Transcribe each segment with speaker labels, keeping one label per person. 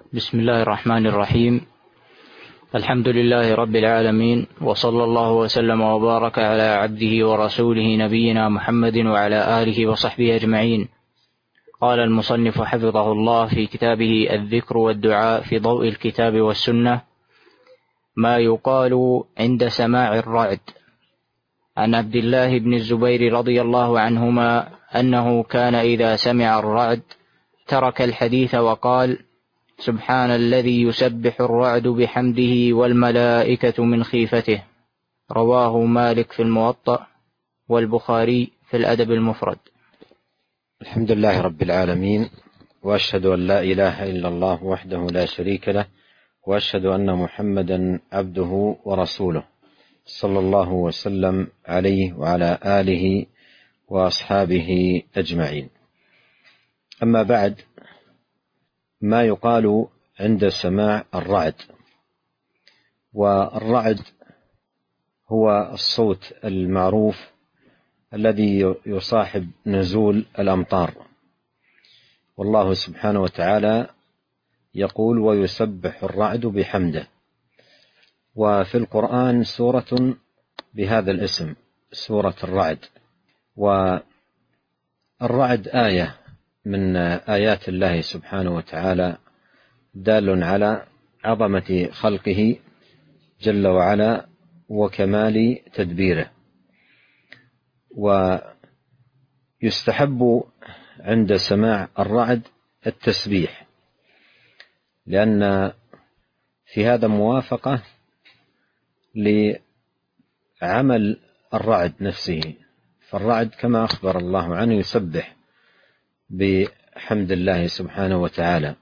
Speaker 1: بسم الله الرحمن الرحيم. الحمد لله رب العالمين، وصلى الله وسلم وبارك على عبده ورسوله نبينا محمد وعلى آله وصحبه أجمعين. قال المصنف حفظه الله في كتابه الذكر والدعاء في ضوء الكتاب والسنة: ما يقال عند سماع الرعد. عن عبد الله بن الزبير رضي الله عنهما أنه كان إذا سمع الرعد ترك الحديث وقال: سبحان الذي يسبح الرعد بحمده والملائكة من خيفته. رواه مالك في الموطأ والبخاري في الأدب المفرد.
Speaker 2: الحمد لله رب العالمين، وأشهد أن لا إله إلا الله وحده لا شريك له، وأشهد أن محمدا عبده ورسوله، صلى الله وسلم عليه وعلى آله وأصحابه أجمعين. أما بعد، ما يقال عند سماع الرعد. والرعد هو الصوت المعروف الذي يصاحب نزول الأمطار، والله سبحانه وتعالى يقول: ويسبح الرعد بحمده. وفي القرآن سورة بهذا الاسم، سورة الرعد. والرعد آية من آيات الله سبحانه وتعالى، دال على عظمة خلقه جل وعلا وكمال تدبيره. ويستحب عند سماع الرعد التسبيح، لأن في هذا موافقة لعمل الرعد نفسه. فالرعد كما أخبر الله عنه يسبح بحمد الله سبحانه وتعالى.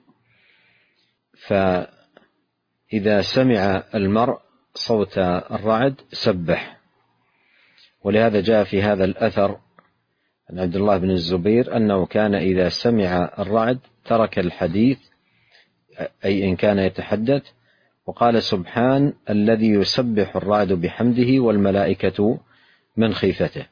Speaker 2: فإذا سمع المرء صوت الرعد سبح. ولهذا جاء في هذا الأثر عن عبد الله بن الزبير أنه كان إذا سمع الرعد ترك الحديث، أي إن كان يتحدث، وقال: سبحان الذي يسبح الرعد بحمده والملائكة من خيفته.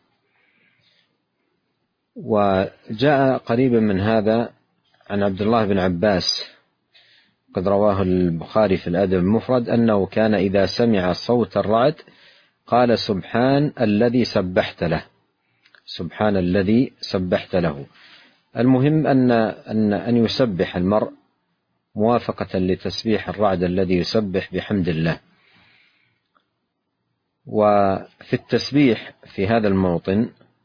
Speaker 2: وجاء قريبا من هذا عن عبد الله بن عباس، قد رواه البخاري في الأدب المفرد، أنه كان إذا سمع صوت الرعد قال: سبحان الذي سبحت له، سبحان الذي سبحت له. المهم أن يسبح المرء موافقة لتسبيح الرعد الذي يسبح بحمد الله. وفي التسبيح في هذا الموطن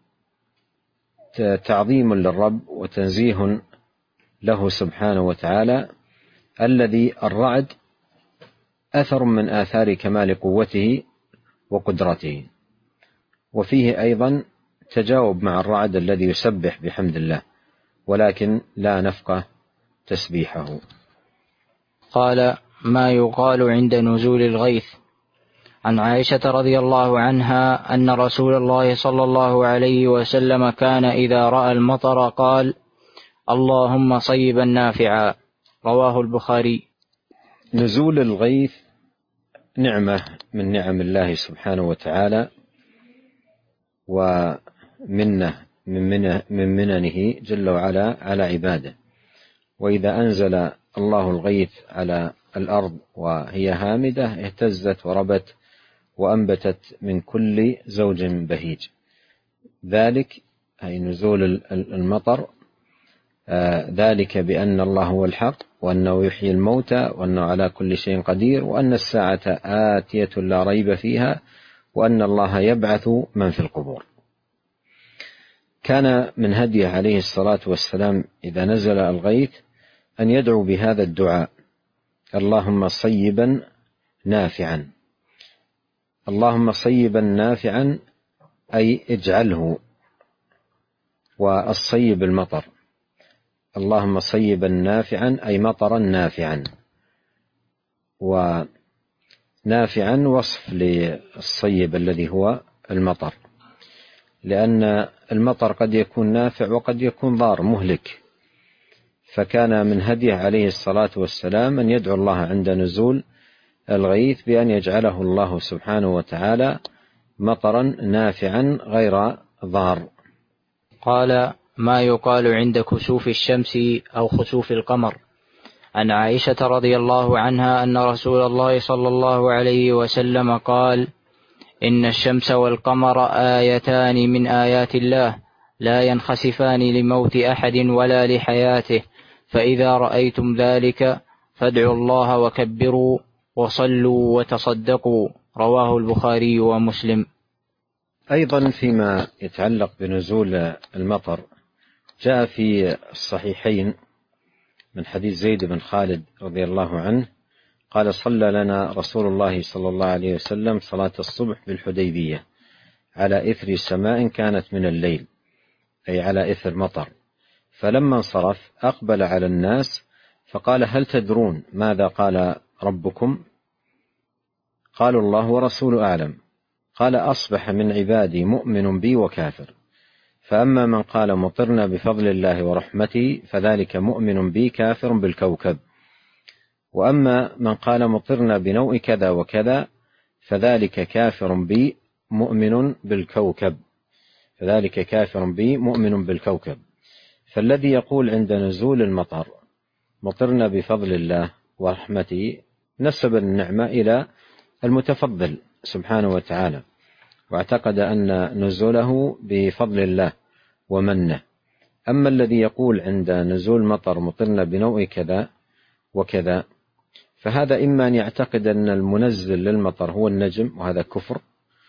Speaker 2: تعظيم للرب وتنزيه له سبحانه وتعالى، الذي الرعد أثر من آثار كمال قوته وقدرته، وفيه أيضا تجاوب مع الرعد الذي يسبح بحمد الله، ولكن لا نفقه تسبيحه.
Speaker 1: قال: ما يقال عند نزول الغيث. عن عائشة رضي الله عنها أن رسول الله صلى الله عليه وسلم كان إذا رأى المطر قال: اللهم صيبا نافعا. رواه البخاري.
Speaker 2: نزول الغيث نعمة من نعم الله سبحانه وتعالى، ومنه من مننه جل وعلا على عباده. وإذا أنزل الله الغيث على الأرض وهي هامدة اهتزت وربت وأنبتت من كل زوج بهيج. ذلك أي نزول المطر، ذلك بأن الله هو الحق، وأنه يحيي الموتى، وأنه على كل شيء قدير، وأن الساعة آتية لا ريب فيها، وأن الله يبعث من في القبور. كان من هديه عليه الصلاة والسلام إذا نزل الغيث أن يدعو بهذا الدعاء: اللهم صيبا نافعا. اللهم صيبا نافعا أي اجعله، والصيب المطر. اللهم صيبا نافعا أي مطرا نافعا. ونافعا وصف للصيب الذي هو المطر، لأن المطر قد يكون نافع وقد يكون ضار مهلك. فكان من هديه عليه الصلاة والسلام أن يدعو الله عند نزول الغيث بأن يجعله الله سبحانه وتعالى مطرا نافعا غير ضار.
Speaker 1: قال: ما يقال عند كسوف الشمس أو خسوف القمر. عن عائشة رضي الله عنها أن رسول الله صلى الله عليه وسلم قال: إن الشمس والقمر آيتان من آيات الله لا ينخسفان لموت أحد ولا لحياته، فإذا رأيتم ذلك فادعوا الله وكبروا وصلوا وتصدقوا. رواه البخاري ومسلم.
Speaker 2: أيضا فيما يتعلق بنزول المطر جاء في الصحيحين من حديث زيد بن خالد رضي الله عنه قال: صلى لنا رسول الله صلى الله عليه وسلم صلاة الصبح بالحديبية على إثر سماء كانت من الليل، أي على إثر مطر، فلما انصرف أقبل على الناس فقال: هل تدرون ماذا قال ربكم؟ قالوا: الله ورسوله أعلم. قال: أصبح من عبادي مؤمن بي وكافر، فأما من قال مطرنا بفضل الله ورحمته فذلك مؤمن بي كافر بالكوكب، وأما من قال مطرنا بنوء كذا وكذا فذلك كافر بي مؤمن بالكوكب، فذلك كافر بي مؤمن بالكوكب. فالذي يقول عند نزول المطر مطرنا بفضل الله ورحمته نسب النعمة إلى المتفضل سبحانه وتعالى، واعتقد أن نزوله بفضل الله ومنه. أما الذي يقول عند نزول مطر مطرنا بنوء كذا وكذا فهذا إما أن يعتقد أن المنزل للمطر هو النجم، وهذا كفر،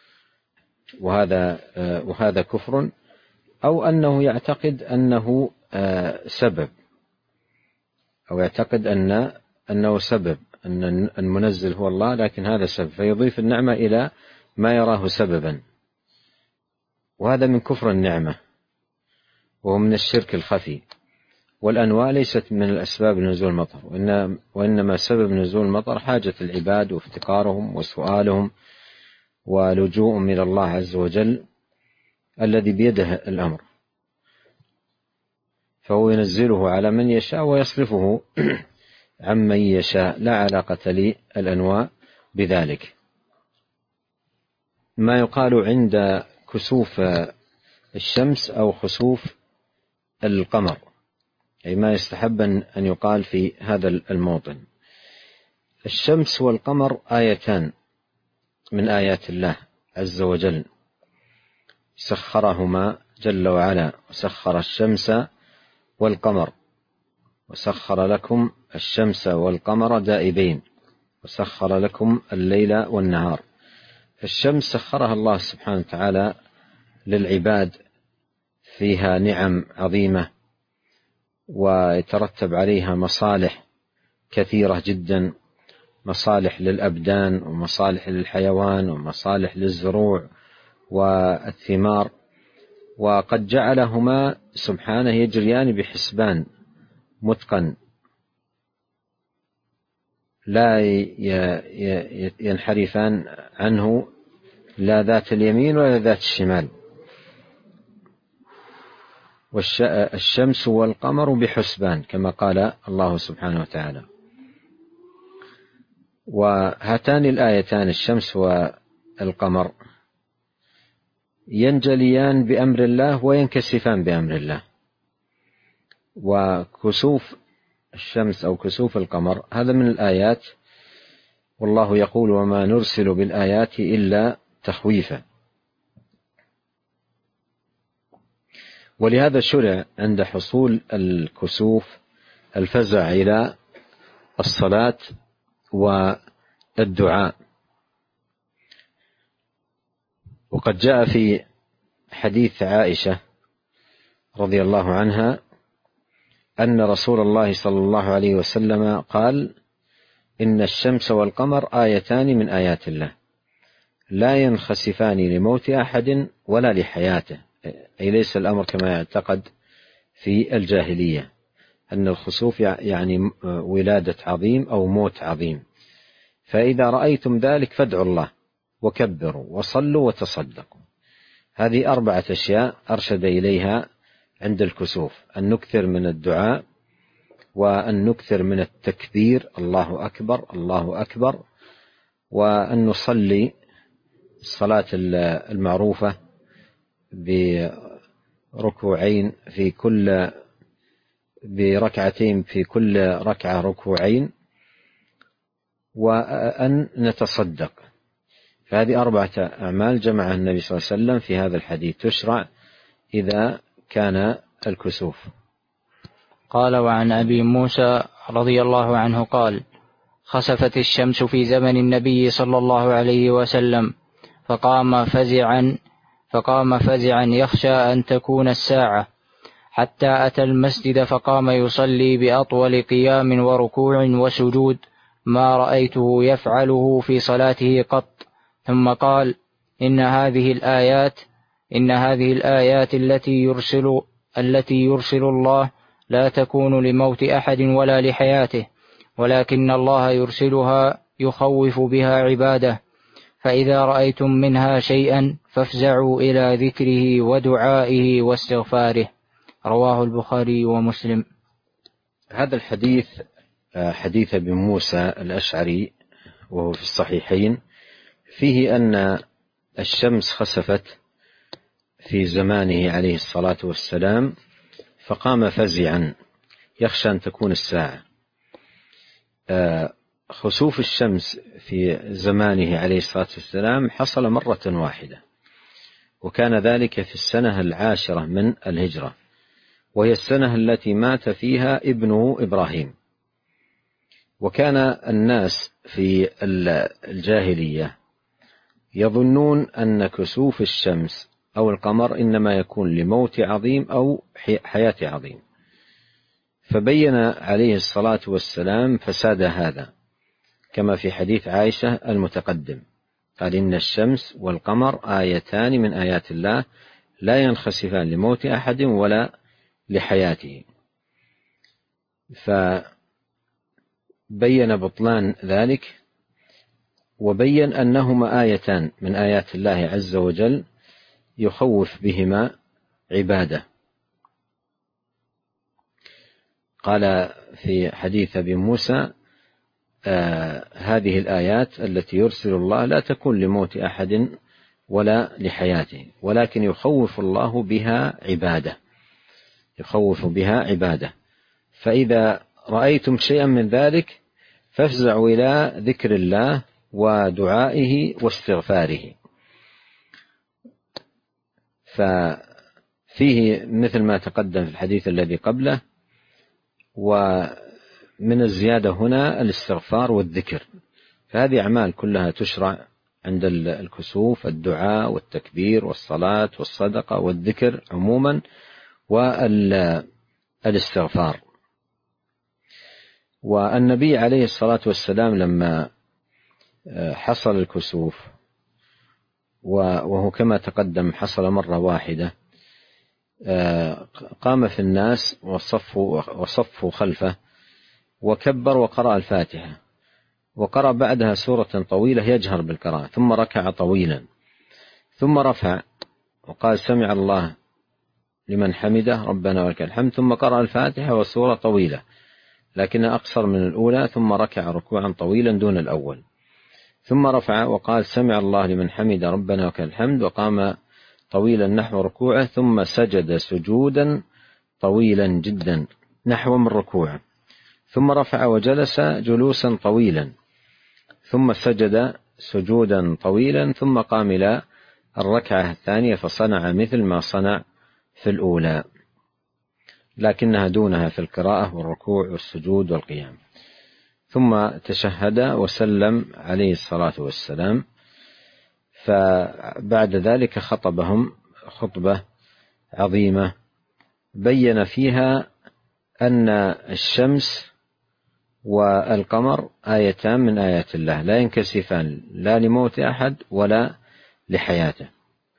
Speaker 2: وهذا كفر، أو أنه يعتقد أنه سبب، أو يعتقد أنه سبب، أن المنزل هو الله لكن هذا سبب، فيضيف النعمة إلى ما يراه سببا، وهذا من كفر النعمة وهو من الشرك الخفي. والأنواع ليست من الأسباب لنزول المطر، وإنما سبب نزول المطر حاجة العباد وافتقارهم وسؤالهم ولجوءهم إلى الله عز وجل الذي بيده الأمر، فهو ينزله على من يشاء ويصرفه عمن يشاء، لا علاقة للأنواع بذلك. ما يقال عند كسوف الشمس أو خسوف القمر، أي ما يستحب أن يقال في هذا الموطن: الشمس والقمر آيتان من آيات الله عز وجل، سخرهما جل وعلا، وسخر الشمس والقمر، وسخر لكم الشمس والقمر دائبين، وسخر لكم الليل والنهار. فالشمس سخرها الله سبحانه وتعالى للعباد، فيها نعم عظيمة ويترتب عليها مصالح كثيرة جدا، مصالح للأبدان ومصالح للحيوان ومصالح للزروع والثمار، وقد جعلهما سبحانه يجريان بحسبان متقن لا ينحرفان عنه لا ذات اليمين ولا ذات الشمال. والشمس والقمر بحسبان كما قال الله سبحانه وتعالى. وهاتان الآيتان الشمس والقمر ينجليان بأمر الله وينكسفان بأمر الله. وكسوف الشمس أو كسوف القمر هذا من الآيات، والله يقول: وما نرسل بالآيات إلا تخويفا. ولهذا شرع عند حصول الكسوف الفزع إلى الصلاة والدعاء. وقد جاء في حديث عائشة رضي الله عنها أن رسول الله صلى الله عليه وسلم قال: إن الشمس والقمر آيتان من آيات الله لا ينخسفان لموت أحد ولا لحياته، أي ليس الأمر كما يعتقد في الجاهلية أن الخسوف يعني ولادة عظيم أو موت عظيم. فإذا رأيتم ذلك فادعوا الله وكبروا وصلوا وتصدقوا. هذه 4 أشياء أرشد إليها عند الكسوف: أن نكثر من الدعاء، وأن نكثر من التكبير الله أكبر الله أكبر، وأن نصلي الصلاة المعروفة بركوعين بركعتين في كل ركعة ركوعين، وأن نتصدق. فهذه 4 أعمال جمعها النبي صلى الله عليه وسلم في هذا الحديث تشرع إذا كان الكسوف.
Speaker 1: قال: وعن أبي موسى رضي الله عنه قال: خسفت الشمس في زمن النبي صلى الله عليه وسلم فقام فزعا يخشى أن تكون الساعة، حتى أتى المسجد فقام يصلي بأطول قيام وركوع وسجود ما رأيته يفعله في صلاته قط، ثم قال: إن هذه الآيات التي يرسل الله لا تكون لموت أحد ولا لحياته، ولكن الله يرسلها يخوف بها عباده، فإذا رأيتم منها شيئا فافزعوا إلى ذكره ودعائه واستغفاره. رواه البخاري ومسلم.
Speaker 2: هذا الحديث حديث ابن موسى الأشعري وهو في الصحيحين، فيه أن الشمس خسفت في زمانه عليه الصلاة والسلام، فقام فزعا يخشى أن تكون الساعة. خسوف الشمس في زمانه عليه الصلاة والسلام حصل مرة واحدة، وكان ذلك في السنة 10 من الهجرة، وهي السنة التي مات فيها ابنه إبراهيم. وكان الناس في الجاهلية يظنون أن كسوف الشمس أو القمر إنما يكون لموت عظيم أو حياة عظيم، فبين عليه الصلاة والسلام فساد هذا، كما في حديث عائشة المتقدم، قال: إن الشمس والقمر آيتان من آيات الله لا ينخسفان لموت أحد ولا لحياته. فبين بطلان ذلك، وبين أنهما آيتان من آيات الله عز وجل يخوف بهما عباده. قال في حديث أبي موسى: هذه الآيات التي يرسل الله لا تكون لموت أحد ولا لحياته، ولكن يخوف الله بها عباده، يخوف بها عباده. فإذا رأيتم شيئا من ذلك فافزعوا إلى ذكر الله ودعائه واستغفاره. ففيه مثل ما تقدم في الحديث الذي قبله، ومن الزيادة هنا الاستغفار والذكر. فهذه أعمال كلها تشرع عند الكسوف: الدعاء والتكبير والصلاة والصدقة والذكر عموما والاستغفار. والنبي عليه الصلاة والسلام لما حصل الكسوف، وهو كما تقدم حصل مرة واحدة، قام في الناس وصفوا خلفه وكبر وقرأ الفاتحة، وقرأ بعدها سورة طويلة يجهر بالقراءة، ثم ركع طويلا، ثم رفع وقال: سمع الله لمن حمده ربنا ولك الحمد، ثم قرأ الفاتحة وسورة طويلة لكنها أقصر من الأولى، ثم ركع ركوعا طويلا دون الأول، ثم رفع وقال: سمع الله لمن حمد ربنا ولك الحمد، وقام طويلا نحو ركوعه، ثم سجد سجودا طويلا جدا نحو من ركوعه، ثم رفع وجلس جلوسا طويلا، ثم سجد سجودا طويلا، ثم قام إلى الركعة الثانية فصنع مثل ما صنع في الأولى، لكنها دونها في القراءة والركوع والسجود والقيام. ثم تشهد وسلم عليه الصلاة والسلام. فبعد ذلك خطبهم خطبة عظيمة بين فيها أن الشمس والقمر آيتان من آيات الله لا ينكسفان لا لموت أحد ولا لحياته،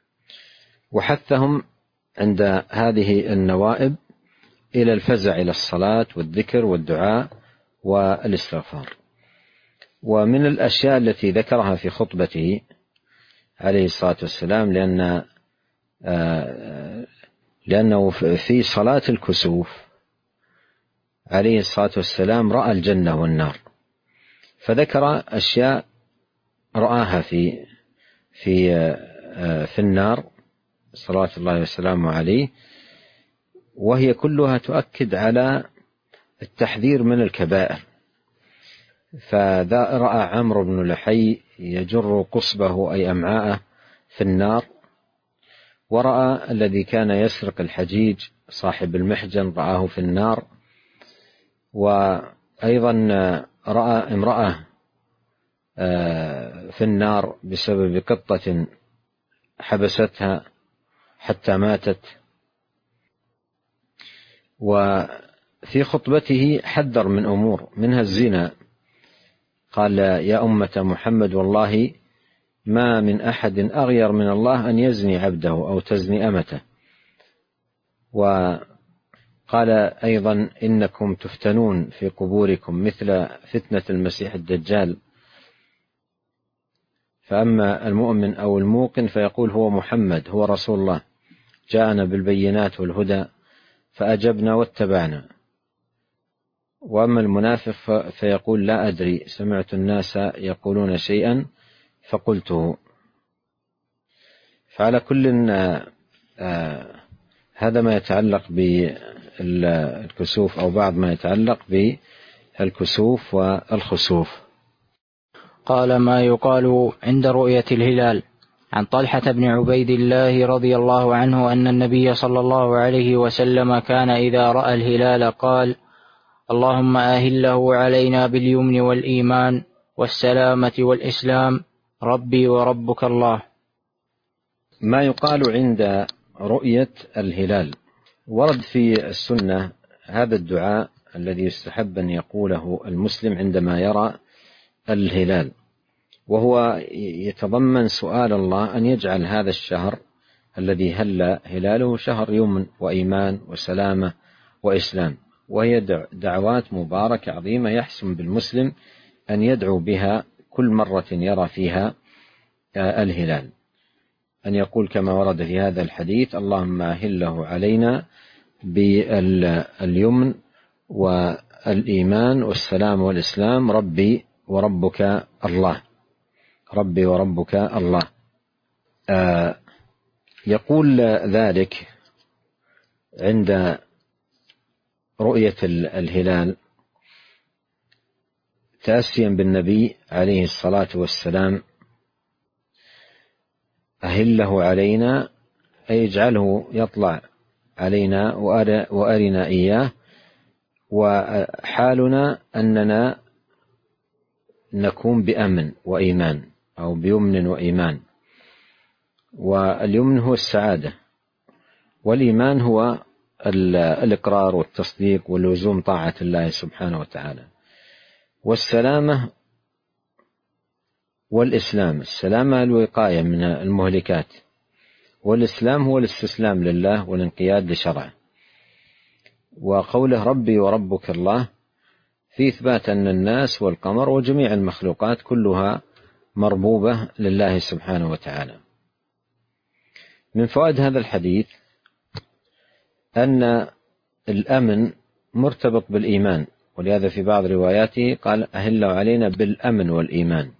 Speaker 2: وحثهم عند هذه النوائب إلى الفزع إلى الصلاة والذكر والدعاء والاستغفار. ومن الأشياء التي ذكرها في خطبته عليه الصلاة والسلام، لأنه في صلاة الكسوف عليه الصلاة والسلام رأى الجنة والنار، فذكر أشياء رآها في النار صلوات الله وسلامه عليه، وهي كلها تؤكد على التحذير من الكبائر. فذا رأى عمرو بن لحي يجر قصبه أي أمعاءه في النار، ورأى الذي كان يسرق الحجيج صاحب المحجن رآه في النار، وأيضا رأى امرأة في النار بسبب قطة حبستها حتى ماتت. وفي خطبته حذر من أمور منها الزنا، قال: يا أمة محمد والله ما من أحد أغير من الله أن يزني عبده أو تزني أمته. وقال أيضا: إنكم تفتنون في قبوركم مثل فتنة المسيح الدجال، فأما المؤمن أو الموقن فيقول هو محمد هو رسول الله جاءنا بالبينات والهدى فأجبنا واتبعنا، وأما المنافق فيقول لا أدري سمعت الناس يقولون شيئا فقلته. فعلى كل هذا ما يتعلق بالكسوف أو بعض ما يتعلق بالكسوف والخسوف.
Speaker 1: قال: ما يقال عند رؤية الهلال. عن طلحة بن عبيد الله رضي الله عنه أن النبي صلى الله عليه وسلم كان إذا رأى الهلال قال: اللهم أهله علينا باليمن والإيمان والسلامة والإسلام ربي وربك الله.
Speaker 2: ما يقال عند رؤية الهلال. ورد في السنة هذا الدعاء الذي يستحب أن يقوله المسلم عندما يرى الهلال، وهو يتضمن سؤال الله أن يجعل هذا الشهر الذي هل هلاله شهر يمن وإيمان وسلامة وإسلام، وهي دعوات مباركة عظيمة يحسن بالمسلم أن يدعو بها كل مرة يرى فيها الهلال، أن يقول كما ورد في هذا الحديث: اللهم أهله علينا باليمن والإيمان والسلام والإسلام ربي وربك الله. ربي وربك الله. يقول ذلك عند رؤية الهلال تأسيا بالنبي عليه الصلاة والسلام: أهله علينا أي اجعله يطلع علينا وأرنا إياه، وحالنا أننا نكون بأمن وإيمان أو بيمن وإيمان. واليمن هو السعادة، والإيمان هو الإقرار والتصديق واللزوم طاعة الله سبحانه وتعالى. والسلامة والإسلام، السلامة الوقاية من المهلكات، والإسلام هو الاستسلام لله والانقياد لشرعه. وقوله ربي وربك الله في إثبات أن الناس والقمر وجميع المخلوقات كلها مربوبة لله سبحانه وتعالى. من فوائد هذا الحديث أن الأمن مرتبط بالإيمان، ولهذا في بعض رواياته قال أهلوا علينا بالأمن والإيمان.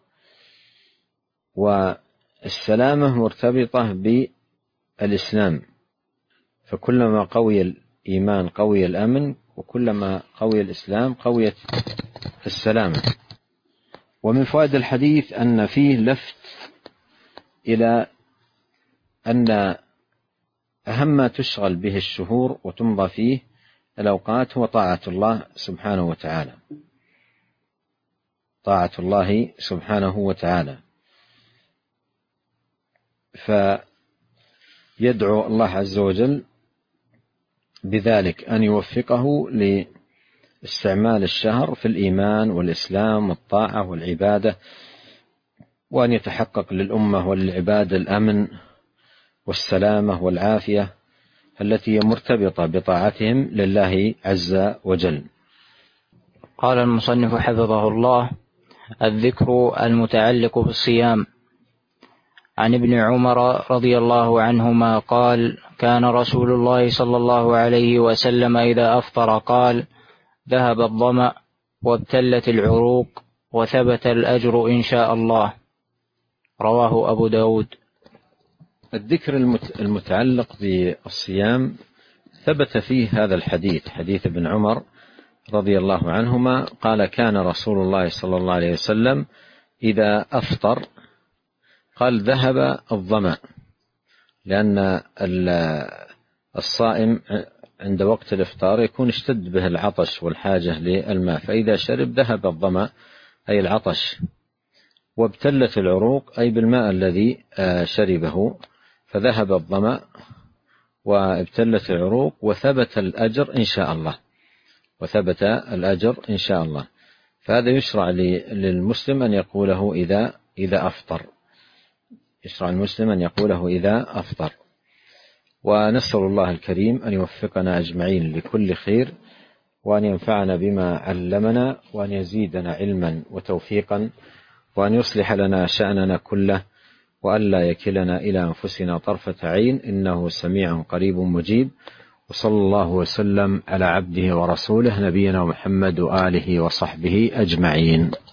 Speaker 2: والسلامة مرتبطة بالإسلام، فكلما قوي الإيمان قوي الأمن، وكلما قوي الإسلام قويت السلامة. ومن فوائد الحديث أن فيه لفت إلى أن أهم ما تشغل به الشهور وتمضى فيه الأوقات هو طاعة الله سبحانه وتعالى، طاعة الله سبحانه وتعالى. فيدعو الله عز وجل بذلك أن يوفقه لاستعمال الشهر في الإيمان والإسلام والطاعة والعبادة، وأن يتحقق للأمة وللعباد الأمن والسلامة والعافية التي هي مرتبطة بطاعتهم لله عز وجل.
Speaker 1: قال المصنف حفظه الله: الذكر المتعلق بالصيام. عن ابن عمر رضي الله عنهما قال: كان رسول الله صلى الله عليه وسلم إذا أفطر قال: ذهب الظمأ وابتلت العروق وثبت الأجر إن شاء الله. رواه أبو داود.
Speaker 2: الذكر المتعلق بالصيام ثبت فيه هذا الحديث، حديث ابن عمر رضي الله عنهما قال كان رسول الله صلى الله عليه وسلم إذا أفطر قال ذهب الظمأ، لأن الصائم عند وقت الإفطار يكون اشتد به العطش والحاجة للماء، فإذا شرب ذهب الظمأ أي العطش، وابتلت العروق أي بالماء الذي شربه، فذهب الظمأ وابتلت العروق وثبت الأجر إن شاء الله، وثبت الأجر إن شاء الله. فهذا يشرع للمسلم أن يقوله إذا أفطر، يشرع المسلم أن يقوله إذا أفطر. ونسأل الله الكريم أن يوفقنا أجمعين لكل خير، وأن ينفعنا بما علمنا، وأن يزيدنا علما وتوفيقا، وأن يصلح لنا شأننا كله، وأن لا يكلنا إلى أنفسنا طرفة عين، إنه سميع قريب مجيب. وصلى الله وسلم على عبده ورسوله نبينا محمد وآله وصحبه أجمعين.